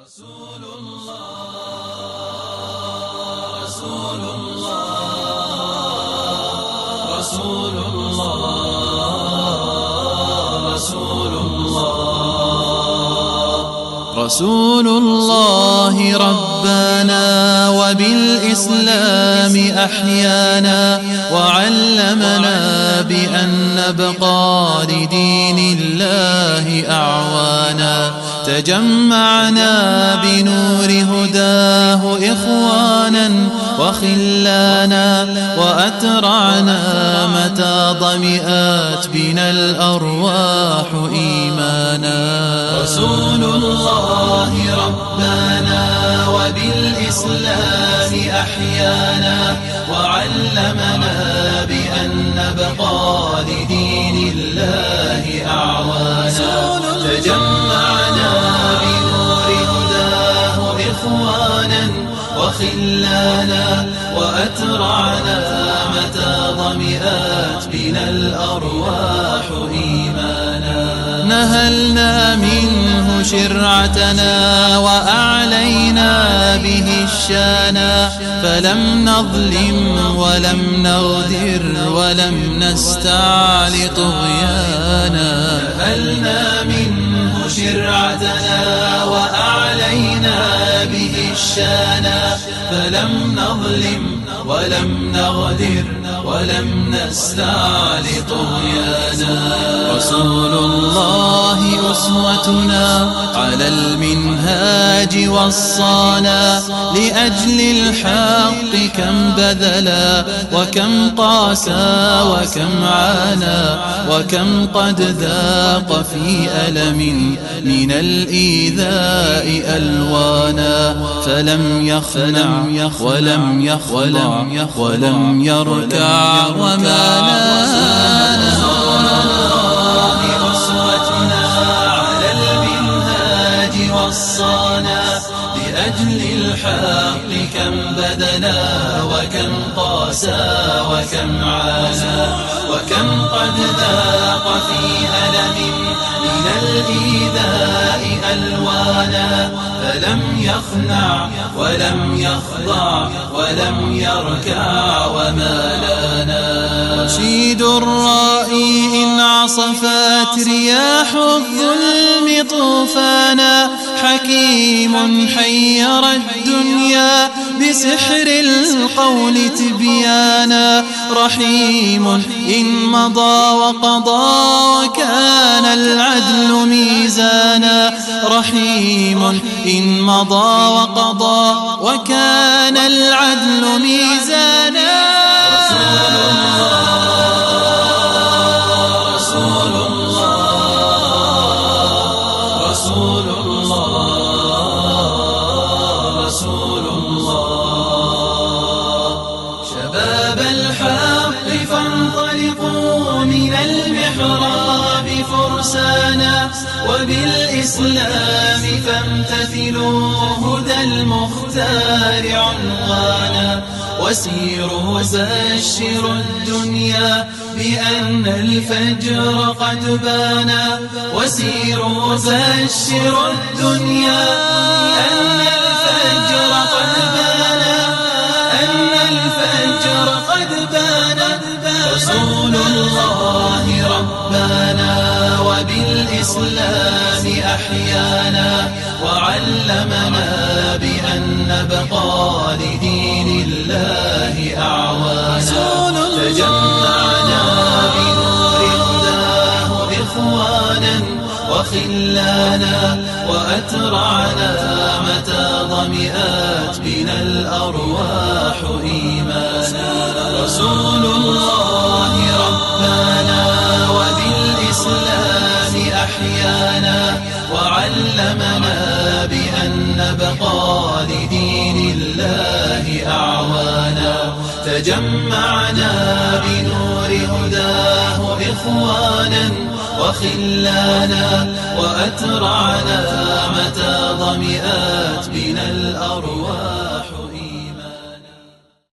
رسول الله رسول الله رسول الله رسول الله رسول الله ربنا وبالإسلام أحيانا وعلمنا بأن نبقى لدين الله أعوانا تجمعنا بنور هداه إخوانا وخلانا وأترعنا متى ضمئات بنا الأرواح إيمانا رسول الله ربنا وبالإسلام أحيانا وعلمنا بأن نبقى لدين الله أعوانا تجمعنا بنور هداه إخوانا وخلانا وأترعنا متى ضمئات بنا الأرواح إيمانا نهلنا منه شرعتنا وأعلينا به الشانا فلم نظلم ولم نغدر ولم نستعل طغيانا نهلنا منه شرعتنا وأعلينا به الشانا فلم نظلم ولم نغدر ولم نستعل طغيانا رسول الله أسوتنا على المنهاج وصانا لأجل الحق كم بذلا وكم قاسى وكم عانى وكم قد ذاق في ألم من الإيذاء ألوانا فلم يخنع ولم يخضع ولم يركع وما نال أسوتنا على المنهاج وصانا لأجل الحق كم بذلا وكم قاسى وكم عانى وكم قد ذاق في ألم من الإيذاء ألوانا فلم يخنع ولم يخضع ولم يركع وما لانا رشيد الرائي إن عصفت رياح الظلم طوفانا حكيم حير الدنيا بسحر القول تبيانا رحيم إن مضى وقضى وكان العدل ميزانا رحيم إن مضى وقضى وكان العدل ميزانا رسول الله رسول الله رسول الله شباب الحق فانطلقوا من المحراب فرسانا وبالإسلام فامتثلوا هدى المختار عنوانا وسيروا بشروا الدنيا بأن الفجر قد بانا وسيروا بشروا الدنيا بأن الفجر قد بانا أن الفجر قد بانا رسول الله ربنا وبالإسلام أحيانا وعلمنا بأن نبقى لدين الله أعوانا تجمعنا بنور هداه إخوانا وخلانا وأترعنا متى ضمئات بنا الأرواح إيمانا رسول الله ربنا وبالإسلام أحيانا وعلمنا بأن نبقى لدين الله أعوانا تجمعنا بنور هداه إخوانا وخلانا وأترعنا متى ضمئات بنا الأرض